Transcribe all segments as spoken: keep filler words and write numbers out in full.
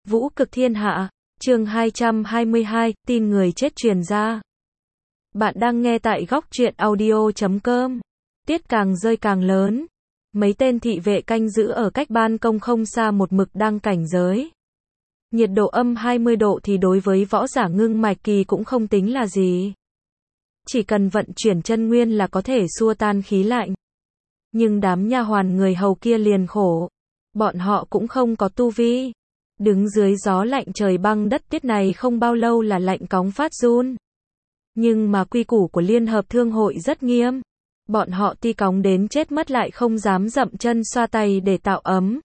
Vũ cực thiên hạ, chương hai trăm hai mươi hai, tin người chết truyền ra. Bạn đang nghe tại góc truyện audio chấm com. Tiết càng rơi càng lớn. Mấy tên thị vệ canh giữ ở cách ban công không xa một mực đang cảnh giới. Nhiệt độ âm hai mươi độ thì đối với võ giả ngưng mạch kỳ cũng không tính là gì. Chỉ cần vận chuyển chân nguyên là có thể xua tan khí lạnh. Nhưng đám nha hoàn người hầu kia liền khổ. Bọn họ cũng không có tu vi. Đứng dưới gió lạnh trời băng đất tiết này không bao lâu là lạnh cóng phát run. Nhưng mà quy củ của Liên Hợp Thương hội rất nghiêm. Bọn họ ti cóng đến chết mất lại không dám dậm chân xoa tay để tạo ấm.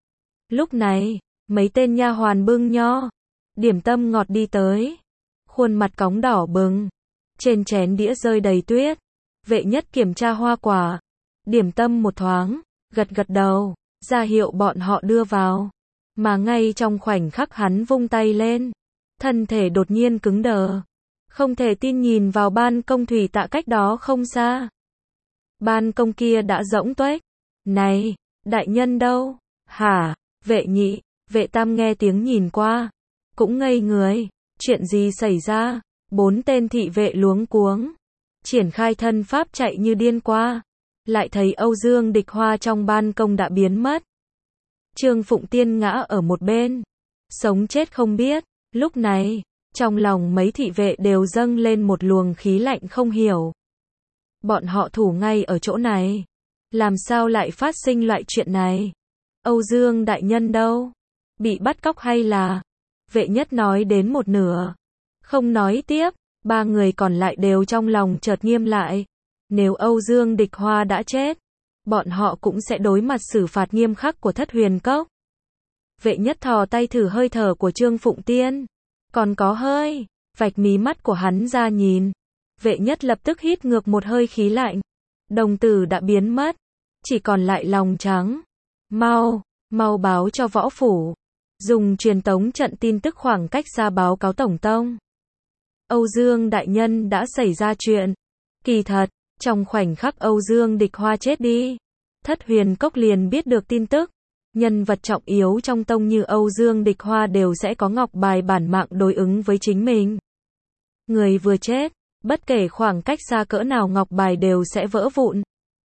Lúc này, mấy tên nha hoàn bưng nho, điểm tâm ngọt đi tới. Khuôn mặt cóng đỏ bừng. Trên chén đĩa rơi đầy tuyết. Vệ nhất kiểm tra hoa quả. Điểm tâm một thoáng, gật gật đầu, ra hiệu bọn họ đưa vào. Mà ngay trong khoảnh khắc hắn vung tay lên, thân thể đột nhiên cứng đờ. Không thể tin nhìn vào ban công thủy tạ cách đó không xa. Ban công kia đã rỗng tuếch. Này, đại nhân đâu? Hả? Vệ nhị, vệ tam nghe tiếng nhìn qua. Cũng ngây người. Chuyện gì xảy ra? Bốn tên thị vệ luống cuống. Triển khai thân pháp chạy như điên qua. Lại thấy Âu Dương Địch Hoa trong ban công đã biến mất. Trương Phụng Tiên ngã ở một bên. Sống chết không biết. Lúc này, trong lòng mấy thị vệ đều dâng lên một luồng khí lạnh không hiểu. Bọn họ thủ ngay ở chỗ này. Làm sao lại phát sinh loại chuyện này? Âu Dương đại nhân đâu? Bị bắt cóc hay là? Vệ nhất nói đến một nửa. Không nói tiếp. Ba người còn lại đều trong lòng chợt nghiêm lại. Nếu Âu Dương Địch Hoa đã chết, bọn họ cũng sẽ đối mặt xử phạt nghiêm khắc của Thất Huyền Cốc. Vệ nhất thò tay thử hơi thở của Trương Phụng Tiên. Còn có hơi, vạch mí mắt của hắn ra nhìn. Vệ nhất lập tức hít ngược một hơi khí lạnh. Đồng tử đã biến mất, chỉ còn lại lòng trắng. Mau, mau báo cho võ phủ. Dùng truyền tống trận tin tức khoảng cách ra báo cáo tổng tông. Âu Dương đại nhân đã xảy ra chuyện. Kỳ thật, trong khoảnh khắc Âu Dương Địch Hoa chết đi, Thất Huyền Cốc liền biết được tin tức. Nhân vật trọng yếu trong tông như Âu Dương Địch Hoa đều sẽ có ngọc bài bản mạng đối ứng với chính mình. Người vừa chết, bất kể khoảng cách xa cỡ nào ngọc bài đều sẽ vỡ vụn.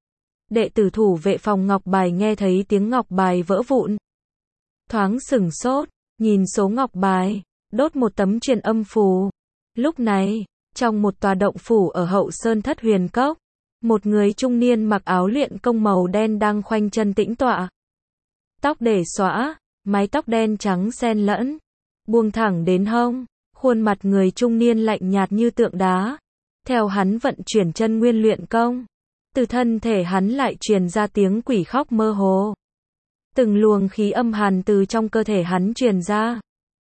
Đệ tử thủ vệ phòng ngọc bài nghe thấy tiếng ngọc bài vỡ vụn. Thoáng sửng sốt, nhìn số ngọc bài, đốt một tấm truyền âm phù. Lúc này, trong một tòa động phủ ở hậu sơn Thất Huyền Cốc, một người trung niên mặc áo luyện công màu đen đang khoanh chân tĩnh tọa. Tóc để xõa, mái tóc đen trắng xen lẫn, buông thẳng đến hông, khuôn mặt người trung niên lạnh nhạt như tượng đá. Theo hắn vận chuyển chân nguyên luyện công, từ thân thể hắn lại truyền ra tiếng quỷ khóc mơ hồ. Từng luồng khí âm hàn từ trong cơ thể hắn truyền ra.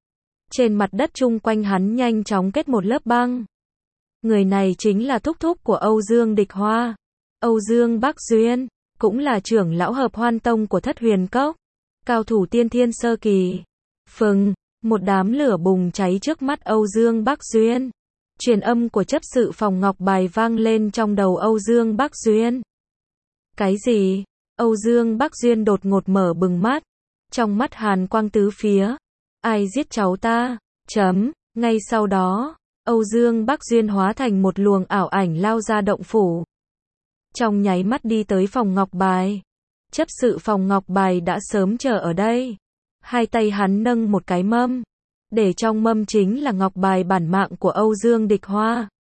Trên mặt đất chung quanh hắn nhanh chóng kết một lớp băng. Người này chính là thúc thúc của Âu Dương Địch Hoa. Âu Dương Bắc Duyên, cũng là trưởng lão hợp hoan tông của Thất Huyền Cốc. Cao thủ tiên thiên sơ kỳ. Phừng, một đám lửa bùng cháy trước mắt Âu Dương Bắc Duyên. Truyền âm của chấp sự phòng ngọc bài vang lên trong đầu Âu Dương Bắc Duyên. Cái gì? Âu Dương Bắc Duyên đột ngột mở bừng mắt. Trong mắt hàn quang tứ phía. Ai giết cháu ta? Chấm. Ngay sau đó, Âu Dương Bắc Duyên hóa thành một luồng ảo ảnh lao ra động phủ. Trong nháy mắt đi tới phòng ngọc bài. Chấp sự phòng ngọc bài đã sớm chờ ở đây. Hai tay hắn nâng một cái mâm. Để trong mâm chính là ngọc bài bản mạng của Âu Dương Địch Hoa.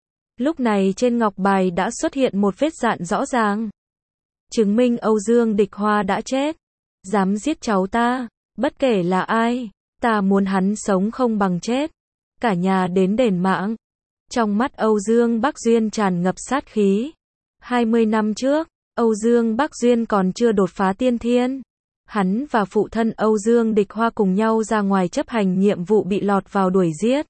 Lúc này trên ngọc bài đã xuất hiện một vết dạn rõ ràng. Chứng minh Âu Dương Địch Hoa đã chết. Dám giết cháu ta, bất kể là ai, ta muốn hắn sống không bằng chết. Cả nhà đến đền mạng. Trong mắt Âu Dương Bắc Duyên tràn ngập sát khí. hai mươi năm trước, Âu Dương Bắc Duyên còn chưa đột phá tiên thiên. Hắn và phụ thân Âu Dương Địch Hoa cùng nhau ra ngoài chấp hành nhiệm vụ bị lọt vào đuổi giết.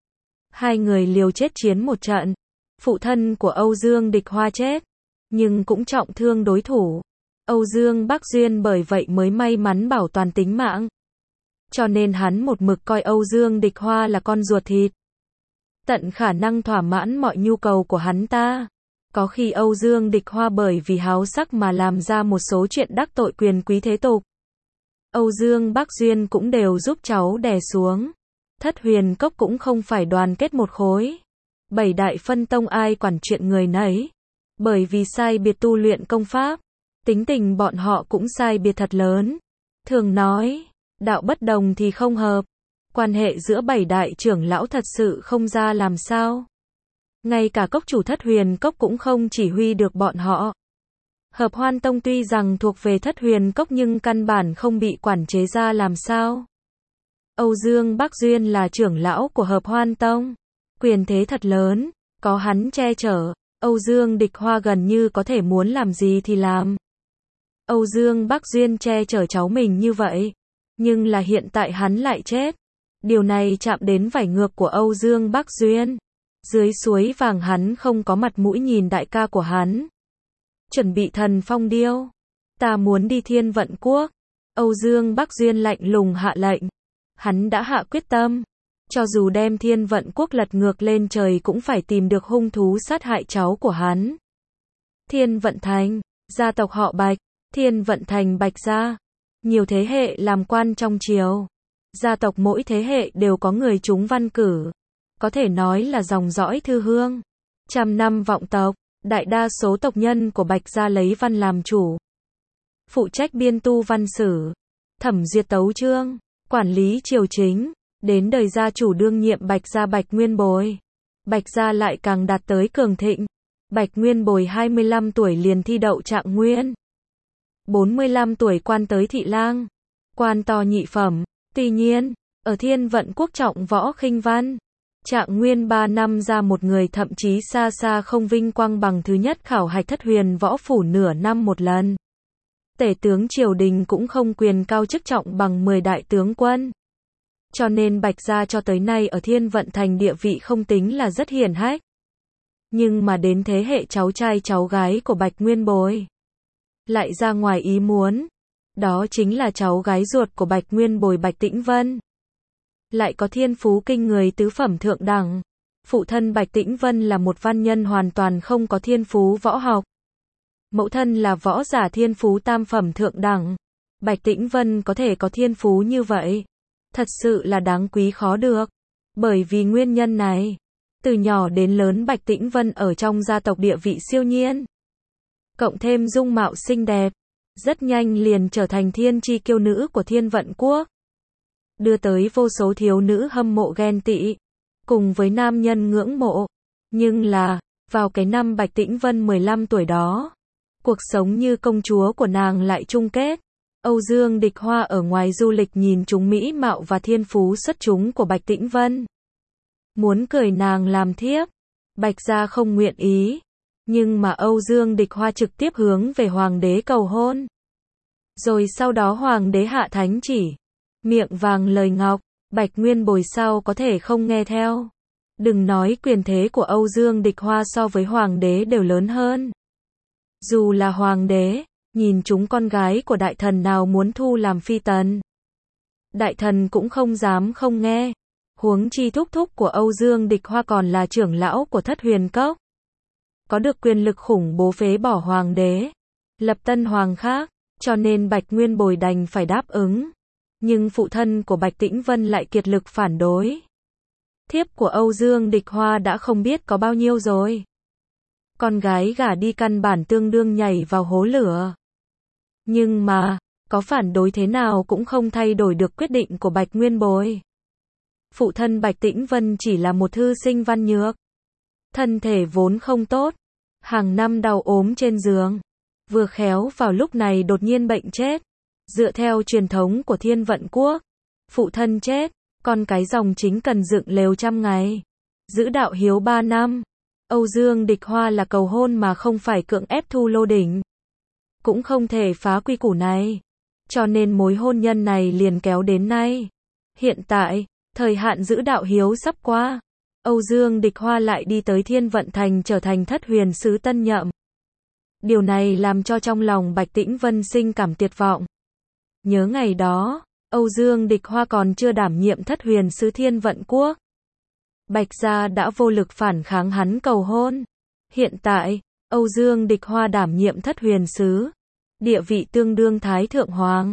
Hai người liều chết chiến một trận. Phụ thân của Âu Dương Địch Hoa chết, nhưng cũng trọng thương đối thủ. Âu Dương Bắc Duyên bởi vậy mới may mắn bảo toàn tính mạng. Cho nên hắn một mực coi Âu Dương Địch Hoa là con ruột thịt. Tận khả năng thỏa mãn mọi nhu cầu của hắn ta. Có khi Âu Dương Địch Hoa bởi vì háo sắc mà làm ra một số chuyện đắc tội quyền quý thế tục. Âu Dương Bác Duyên cũng đều giúp cháu đè xuống. Thất Huyền Cốc cũng không phải đoàn kết một khối. Bảy đại phân tông ai quản chuyện người nấy. Bởi vì sai biệt tu luyện công pháp, tính tình bọn họ cũng sai biệt thật lớn. Thường nói, đạo bất đồng thì không hợp. Quan hệ giữa bảy đại trưởng lão thật sự không ra làm sao. Ngay cả cốc chủ Thất Huyền Cốc cũng không chỉ huy được bọn họ. Hợp Hoan Tông tuy rằng thuộc về Thất Huyền Cốc nhưng căn bản không bị quản chế ra làm sao. Âu Dương Bác Duyên là trưởng lão của Hợp Hoan Tông. Quyền thế thật lớn, có hắn che chở, Âu Dương Địch Hoa gần như có thể muốn làm gì thì làm. Âu Dương Bác Duyên che chở cháu mình như vậy, nhưng là hiện tại hắn lại chết. Điều này chạm đến vảy ngược của Âu Dương Bác Duyên. Dưới suối vàng hắn không có mặt mũi nhìn đại ca của hắn. Chuẩn bị thần phong điêu. Ta muốn đi Thiên Vận Quốc. Âu Dương Bác Duyên lạnh lùng hạ lệnh. Hắn đã hạ quyết tâm. Cho dù đem Thiên Vận Quốc lật ngược lên trời cũng phải tìm được hung thú sát hại cháu của hắn. Thiên Vận Thành, gia tộc họ Bạch. Thiên Vận Thành Bạch gia. Nhiều thế hệ làm quan trong triều. Gia tộc mỗi thế hệ đều có người trúng văn cử. Có thể nói là dòng dõi thư hương. Trăm năm vọng tộc, đại đa số tộc nhân của Bạch gia lấy văn làm chủ. Phụ trách biên tu văn sử, thẩm duyệt tấu chương, quản lý triều chính. Đến đời gia chủ đương nhiệm Bạch gia Bạch Nguyên Bồi. Bạch gia lại càng đạt tới cường thịnh. Bạch Nguyên Bồi hai mươi lăm tuổi liền thi đậu trạng nguyên. bốn mươi lăm tuổi quan tới thị lang. Quan to nhị phẩm. Tuy nhiên, ở Thiên Vận Quốc trọng võ khinh văn. Trạng nguyên ba năm ra một người thậm chí xa xa không vinh quang bằng thứ nhất khảo hạch Thất Huyền võ phủ nửa năm một lần. Tể tướng triều đình cũng không quyền cao chức trọng bằng mười đại tướng quân. Cho nên Bạch gia cho tới nay ở Thiên Vận Thành địa vị không tính là rất hiển hách. Nhưng mà đến thế hệ cháu trai cháu gái của Bạch Nguyên Bồi lại ra ngoài ý muốn. Đó chính là cháu gái ruột của Bạch Nguyên Bồi Bạch Tĩnh Vân. Lại có thiên phú kinh người tứ phẩm thượng đẳng. Phụ thân Bạch Tĩnh Vân là một văn nhân hoàn toàn không có thiên phú võ học. Mẫu thân là võ giả thiên phú tam phẩm thượng đẳng. Bạch Tĩnh Vân có thể có thiên phú như vậy. Thật sự là đáng quý khó được. Bởi vì nguyên nhân này, từ nhỏ đến lớn Bạch Tĩnh Vân ở trong gia tộc địa vị siêu nhiên. Cộng thêm dung mạo xinh đẹp, rất nhanh liền trở thành thiên chi kiêu nữ của Thiên Vận Quốc. Đưa tới vô số thiếu nữ hâm mộ ghen tị, cùng với nam nhân ngưỡng mộ. Nhưng là, vào cái năm Bạch Tĩnh Vân mười lăm tuổi đó, cuộc sống như công chúa của nàng lại chung kết. Âu Dương Địch Hoa ở ngoài du lịch nhìn chúng mỹ mạo và thiên phú xuất chúng của Bạch Tĩnh Vân. Muốn cười nàng làm thiếp. Bạch gia không nguyện ý. Nhưng mà Âu Dương Địch Hoa trực tiếp hướng về hoàng đế cầu hôn. Rồi sau đó hoàng đế hạ thánh chỉ. Miệng vàng lời ngọc, Bạch Nguyên Bồi sao có thể không nghe theo. Đừng nói quyền thế của Âu Dương Địch Hoa so với hoàng đế đều lớn hơn. Dù là hoàng đế, nhìn chúng con gái của đại thần nào muốn thu làm phi tần. Đại thần cũng không dám không nghe. Huống chi thúc thúc của Âu Dương Địch Hoa còn là trưởng lão của Thất Huyền Cốc. Có được quyền lực khủng bố phế bỏ hoàng đế. Lập tân hoàng khác, cho nên Bạch Nguyên Bồi đành phải đáp ứng. Nhưng phụ thân của Bạch Tĩnh Vân lại kiệt lực phản đối. Thiếp của Âu Dương Địch Hoa đã không biết có bao nhiêu rồi. Con gái gả đi căn bản tương đương nhảy vào hố lửa. Nhưng mà, có phản đối thế nào cũng không thay đổi được quyết định của Bạch Nguyên Bồi. Phụ thân Bạch Tĩnh Vân chỉ là một thư sinh văn nhược. Thân thể vốn không tốt. Hàng năm đau ốm trên giường. Vừa khéo vào lúc này đột nhiên bệnh chết. Dựa theo truyền thống của Thiên Vận Quốc, phụ thân chết, con cái dòng chính cần dựng lều trăm ngày. Giữ đạo hiếu ba năm. Âu Dương Địch Hoa là cầu hôn mà không phải cưỡng ép thu lô đỉnh. Cũng không thể phá quy củ này. Cho nên mối hôn nhân này liền kéo đến nay. Hiện tại, thời hạn giữ đạo hiếu sắp qua. Âu Dương Địch Hoa lại đi tới Thiên Vận Thành trở thành Thất Huyền sứ tân nhậm. Điều này làm cho trong lòng Bạch Tĩnh Vân sinh cảm tuyệt vọng. Nhớ ngày đó, Âu Dương Địch Hoa còn chưa đảm nhiệm Thất Huyền sứ Thiên Vận Quốc. Bạch gia đã vô lực phản kháng hắn cầu hôn. Hiện tại, Âu Dương Địch Hoa đảm nhiệm Thất Huyền sứ. Địa vị tương đương Thái Thượng Hoàng.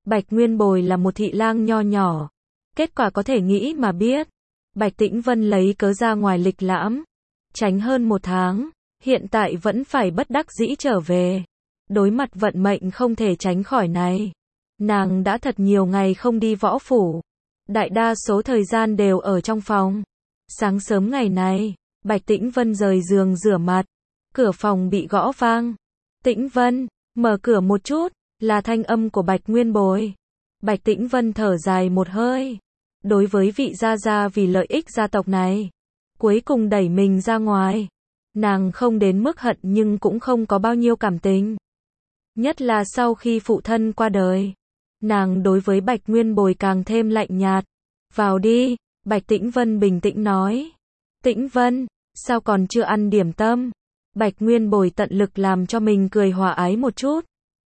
Bạch Nguyên Bồi là một thị lang nho nhỏ. Kết quả có thể nghĩ mà biết. Bạch Tĩnh Vân lấy cớ ra ngoài lịch lãm. Tránh hơn một tháng. Hiện tại vẫn phải bất đắc dĩ trở về. Đối mặt vận mệnh không thể tránh khỏi này. Nàng đã thật nhiều ngày không đi võ phủ. Đại đa số thời gian đều ở trong phòng. Sáng sớm ngày này, Bạch Tĩnh Vân rời giường rửa mặt. Cửa phòng bị gõ vang. Tĩnh Vân, mở cửa một chút, là thanh âm của Bạch Nguyên Bồi. Bạch Tĩnh Vân thở dài một hơi. Đối với vị gia gia vì lợi ích gia tộc này, cuối cùng đẩy mình ra ngoài. Nàng không đến mức hận nhưng cũng không có bao nhiêu cảm tình. Nhất là sau khi phụ thân qua đời. Nàng đối với Bạch Nguyên Bồi càng thêm lạnh nhạt. Vào đi, Bạch Tĩnh Vân bình tĩnh nói. Tĩnh Vân, sao còn chưa ăn điểm tâm? Bạch Nguyên Bồi tận lực làm cho mình cười hòa ái một chút.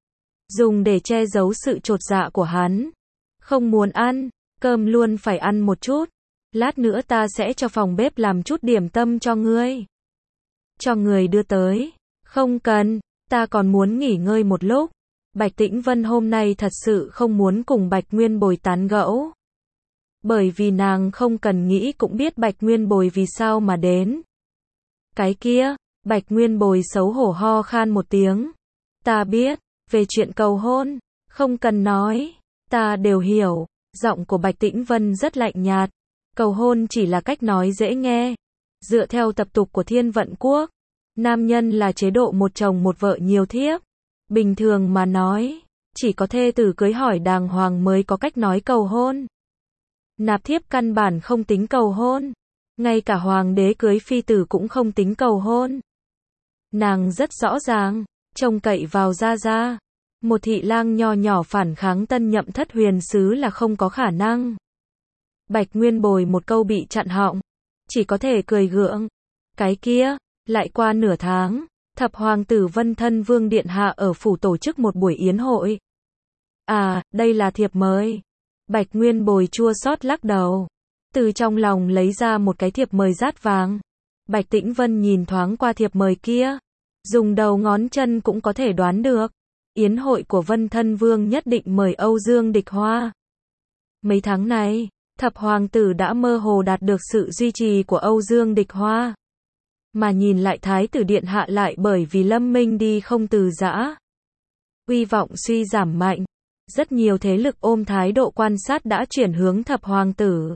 Dùng để che giấu sự chột dạ của hắn. Không muốn ăn, cơm luôn phải ăn một chút. Lát nữa ta sẽ cho phòng bếp làm chút điểm tâm cho ngươi. Cho người đưa tới. Không cần, ta còn muốn nghỉ ngơi một lúc. Bạch Tĩnh Vân hôm nay thật sự không muốn cùng Bạch Nguyên Bồi tán gẫu. Bởi vì nàng không cần nghĩ cũng biết Bạch Nguyên Bồi vì sao mà đến. Cái kia, Bạch Nguyên Bồi xấu hổ ho khan một tiếng. Ta biết, về chuyện cầu hôn, không cần nói, ta đều hiểu. Giọng của Bạch Tĩnh Vân rất lạnh nhạt. Cầu hôn chỉ là cách nói dễ nghe. Dựa theo tập tục của Thiên Vận Quốc, nam nhân là chế độ một chồng một vợ nhiều thiếp. Bình thường mà nói, chỉ có thê tử cưới hỏi đàng hoàng mới có cách nói cầu hôn. Nạp thiếp căn bản không tính cầu hôn. Ngay cả hoàng đế cưới phi tử cũng không tính cầu hôn. Nàng rất rõ ràng, trông cậy vào gia gia. Một thị lang nho nhỏ phản kháng tân nhậm thất huyền sứ là không có khả năng. Bạch Nguyên Bồi một câu bị chặn họng. Chỉ có thể cười gượng. Cái kia, lại qua nửa tháng. Thập hoàng tử Vân Thân Vương Điện Hạ ở phủ tổ chức một buổi yến hội. À, đây là thiệp mời. Bạch Nguyên Bồi chua xót lắc đầu. Từ trong lòng lấy ra một cái thiệp mời rát vàng. Bạch Tĩnh Vân nhìn thoáng qua thiệp mời kia. Dùng đầu ngón chân cũng có thể đoán được. Yến hội của Vân Thân Vương nhất định mời Âu Dương Địch Hoa. Mấy tháng này, thập hoàng tử đã mơ hồ đạt được sự duy trì của Âu Dương Địch Hoa. Mà nhìn lại Thái tử Điện Hạ lại bởi vì Lâm Minh đi không từ giã. Uy vọng suy giảm mạnh. Rất nhiều thế lực ôm thái độ quan sát đã chuyển hướng thập hoàng tử.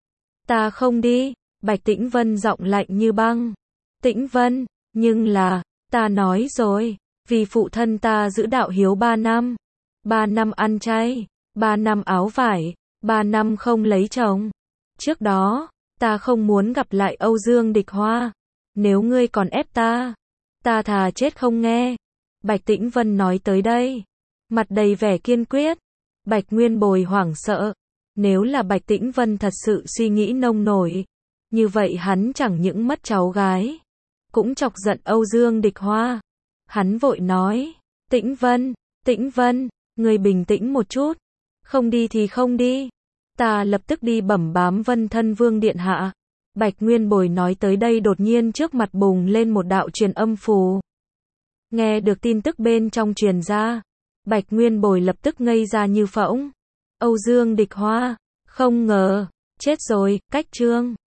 Ta không đi. Bạch Tĩnh Vân giọng lạnh như băng. Tĩnh Vân, nhưng là, ta nói rồi, vì phụ thân ta giữ đạo hiếu ba năm. Ba năm ăn chay, ba năm áo vải, ba năm không lấy chồng. Trước đó, ta không muốn gặp lại Âu Dương Địch Hoa. Nếu ngươi còn ép ta, ta thà chết không nghe. Bạch Tĩnh Vân nói tới đây, mặt đầy vẻ kiên quyết. Bạch Nguyên Bồi hoảng sợ. Nếu là Bạch Tĩnh Vân thật sự suy nghĩ nông nổi, như vậy hắn chẳng những mất cháu gái, cũng chọc giận Âu Dương Địch Hoa. Hắn vội nói, Tĩnh Vân, Tĩnh Vân, ngươi bình tĩnh một chút. Không đi thì không đi. Ta lập tức đi bẩm bám Vân Thân Vương Điện Hạ. Bạch Nguyên Bồi nói tới đây đột nhiên trước mặt bùng lên một đạo truyền âm phù. Nghe được tin tức bên trong truyền ra, Bạch Nguyên Bồi lập tức ngây ra như phỗng. Âu Dương Địch Hoa, không ngờ, chết rồi, cách chương.